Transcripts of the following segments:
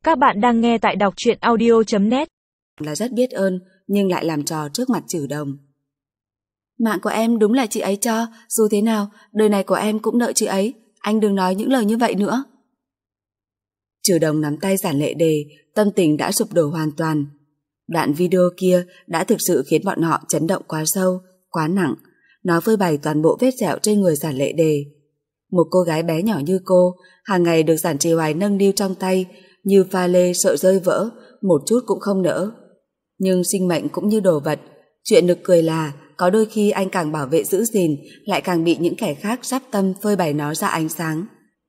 Các bạn đang nghe tại đọc truyện audio.net. Là rất biết ơn nhưng lại làm trò trước mặt Trử Đồng. Mạng của em đúng là chị ấy cho, dù thế nào đời này của em cũng nợ chị ấy, anh đừng nói những lời như vậy nữa. Trử Đồng nắm tay Giản Lệ Đề, tâm tình đã sụp đổ hoàn toàn. Đoạn video kia đã thực sự khiến bọn họ chấn động quá sâu, quá nặng. Nó phơi bày toàn bộ vết sẹo trên người Giản Lệ Đề. Một cô gái bé nhỏ như cô, hàng ngày được Giản Trì Hoài nâng niu trong tay, như pha lê sợ rơi vỡ, một chút cũng không nỡ. Nhưng sinh mệnh cũng như đồ vật, chuyện nực cười là có đôi khi anh càng bảo vệ giữ gìn, lại càng bị những kẻ khác sắp tâm phơi bày nó ra ánh sáng.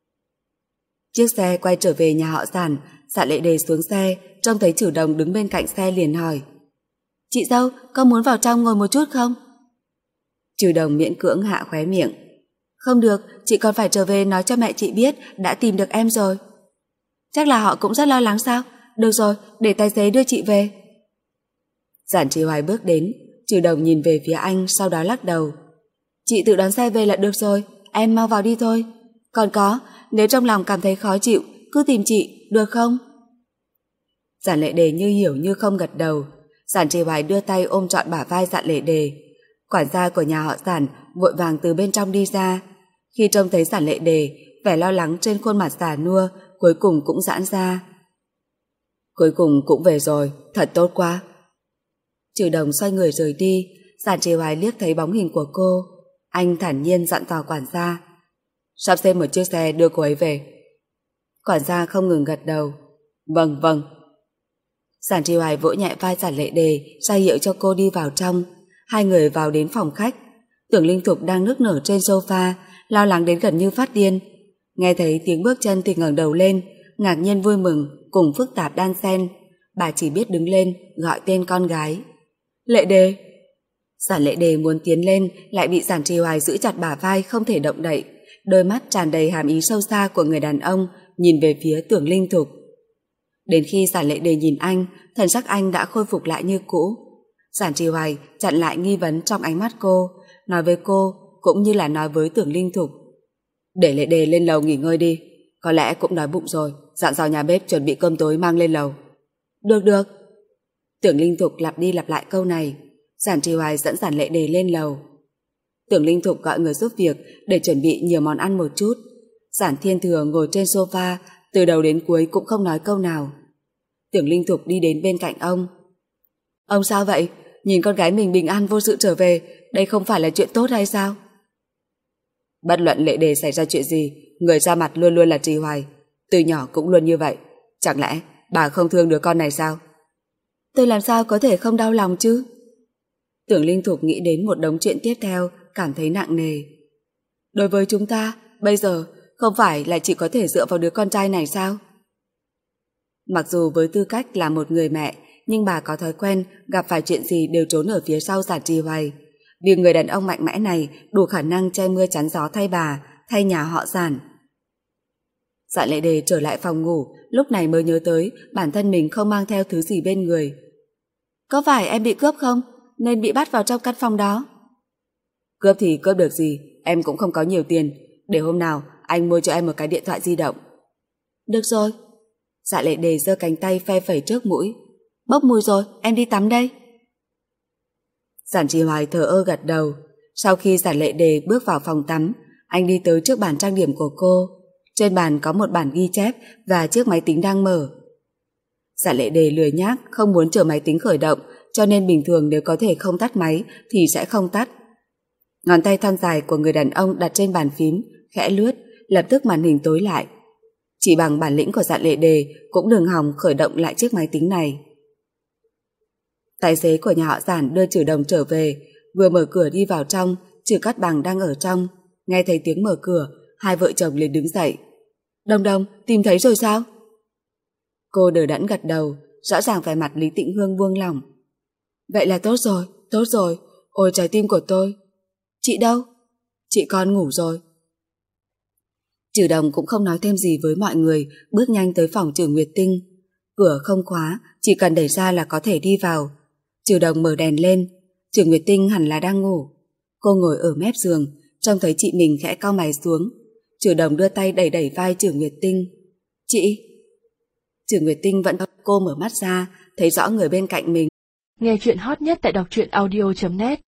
Chiếc xe quay trở về nhà họ Giản, Giản Lệ Đề xuống xe, trông thấy Trử Đồng đứng bên cạnh xe liền hỏi: "Chị dâu, có muốn vào trong ngồi một chút không?" Trử Đồng miễn cưỡng hạ khóe miệng: "Không được, chị còn phải trở về nói cho mẹ chị biết đã tìm được em rồi." "Chắc là họ cũng rất lo lắng sao? Được rồi, để tài xế đưa chị về." Giản Trì Hoài bước đến, Trử Đồng nhìn về phía anh, sau đó lắc đầu: "Chị tự đón xe về là được rồi, em mau vào đi thôi. Còn có, nếu trong lòng cảm thấy khó chịu, cứ tìm chị, được không?" Giản Lệ Đề như hiểu như không gật đầu. Giản Trì Hoài đưa tay ôm trọn bả vai Giản Lệ Đề. Quản gia của nhà họ Giản vội vàng từ bên trong đi ra. Khi trông thấy Giản Lệ Đề, vẻ lo lắng trên khuôn mặt già nua cuối cùng cũng giãn ra. "Cuối cùng cũng về rồi, thật tốt quá." Trử Đồng xoay người rời đi. Giản Trì Hoài liếc thấy bóng hình của cô. Anh thản nhiên dặn dò quản gia: "Sắp xếp một chiếc xe đưa cô ấy về." Quản gia không ngừng gật đầu: "Vâng, vâng." Giản Trì Hoài vỗ nhẹ vai Giản Lệ Đề, ra hiệu cho cô đi vào trong. Hai người vào đến phòng khách. Tưởng Linh Thục đang nức nở trên sofa, lo lắng đến gần như phát điên. Nghe thấy tiếng bước chân thì ngẩng đầu lên, ngạc nhiên vui mừng cùng phức tạp đan xen. Bà chỉ biết đứng lên gọi tên con gái: "Lệ Đề." Giản Lệ Đề muốn tiến lên, lại bị Giản Trì Hoài giữ chặt bả vai không thể động đậy. Đôi mắt tràn đầy hàm ý sâu xa của người đàn ông nhìn về phía Tưởng Linh Thục. Đến khi Giản Lệ Đề nhìn anh, thần sắc anh đã khôi phục lại như cũ. Giản Trì Hoài chặn lại nghi vấn trong ánh mắt cô, nói với cô cũng như là nói với Tưởng Linh Thục: "Để Lệ Đề lên lầu nghỉ ngơi đi, có lẽ cũng đói bụng rồi, dặn dò nhà bếp chuẩn bị cơm tối mang lên lầu." "Được được." Tưởng Linh Thục lặp đi lặp lại câu này. Giản Trì Hoài dẫn Giản Lệ Đề lên lầu. Tưởng Linh Thục gọi người giúp việc để chuẩn bị nhiều món ăn một chút. Giản Thiên Thừa ngồi trên sofa, từ đầu đến cuối cũng không nói câu nào. Tưởng Linh Thục đi đến bên cạnh ông. "Ông sao vậy? Nhìn con gái mình bình an vô sự trở về, đây không phải là chuyện tốt hay sao?" "Bất luận Lệ Đề xảy ra chuyện gì, người ra mặt luôn luôn là Trì Hoài. Từ nhỏ cũng luôn như vậy. Chẳng lẽ bà không thương đứa con này sao?" "Tôi làm sao có thể không đau lòng chứ?" Tưởng Linh Thục nghĩ đến một đống chuyện tiếp theo, cảm thấy nặng nề. "Đối với chúng ta, bây giờ không phải là chỉ có thể dựa vào đứa con trai này sao?" Mặc dù với tư cách là một người mẹ, nhưng bà có thói quen gặp phải chuyện gì đều trốn ở phía sau Giản Trì Hoài. Vì người đàn ông mạnh mẽ này đủ khả năng che mưa chắn gió thay bà, thay nhà họ Giản. Giản Lệ Đề trở lại phòng ngủ, lúc này mới nhớ tới bản thân mình không mang theo thứ gì bên người. "Có phải em bị cướp không? Nên bị bắt vào trong căn phòng đó." "Cướp thì cướp được gì, em cũng không có nhiều tiền. Để hôm nào anh mua cho em một cái điện thoại di động." "Được rồi." Giản Lệ Đề giơ cánh tay phe phẩy trước mũi. "Bốc mùi rồi, em đi tắm đây." Giản Trì Hoài thờ ơ gật đầu. Sau khi Giản Lệ Đề bước vào phòng tắm, anh đi tới trước bàn trang điểm của cô. Trên bàn có một bản ghi chép và chiếc máy tính đang mở. Giản Lệ Đề lười nhác, không muốn chờ máy tính khởi động, cho nên bình thường nếu có thể không tắt máy thì sẽ không tắt. Ngón tay thon dài của người đàn ông đặt trên bàn phím, khẽ lướt, lập tức màn hình tối lại. Chỉ bằng bản lĩnh của Giản Lệ Đề cũng đừng hòng khởi động lại chiếc máy tính này. Tài xế của nhà họ Giản đưa Trử Đồng trở về, vừa mở cửa đi vào trong, Trử Cát Bằng đang ở trong. Nghe thấy tiếng mở cửa, hai vợ chồng liền đứng dậy. "Đồng Đồng, tìm thấy rồi sao?" Cô đờ đẫn gật đầu, rõ ràng vẻ mặt Lý Tịnh Hương buông lỏng. "Vậy là tốt rồi, tốt rồi. Ôi trái tim của tôi." "Chị đâu?" "Chị con ngủ rồi." Trử Đồng cũng không nói thêm gì với mọi người, bước nhanh tới phòng Trử Nguyệt Tinh. Cửa không khóa, chỉ cần đẩy ra là có thể đi vào. Trử Đồng mở đèn lên. Trử Nguyệt Tinh hẳn là đang ngủ. Cô ngồi ở mép giường, trông thấy chị mình khẽ cau mày xuống. Trử Đồng đưa tay đẩy đẩy vai Trử Nguyệt Tinh. "Chị." Trừ Nguyệt Tinh vẫn cô mở mắt ra, thấy rõ người bên cạnh mình. Nghe chuyện hot nhất tại đọc truyện audio.net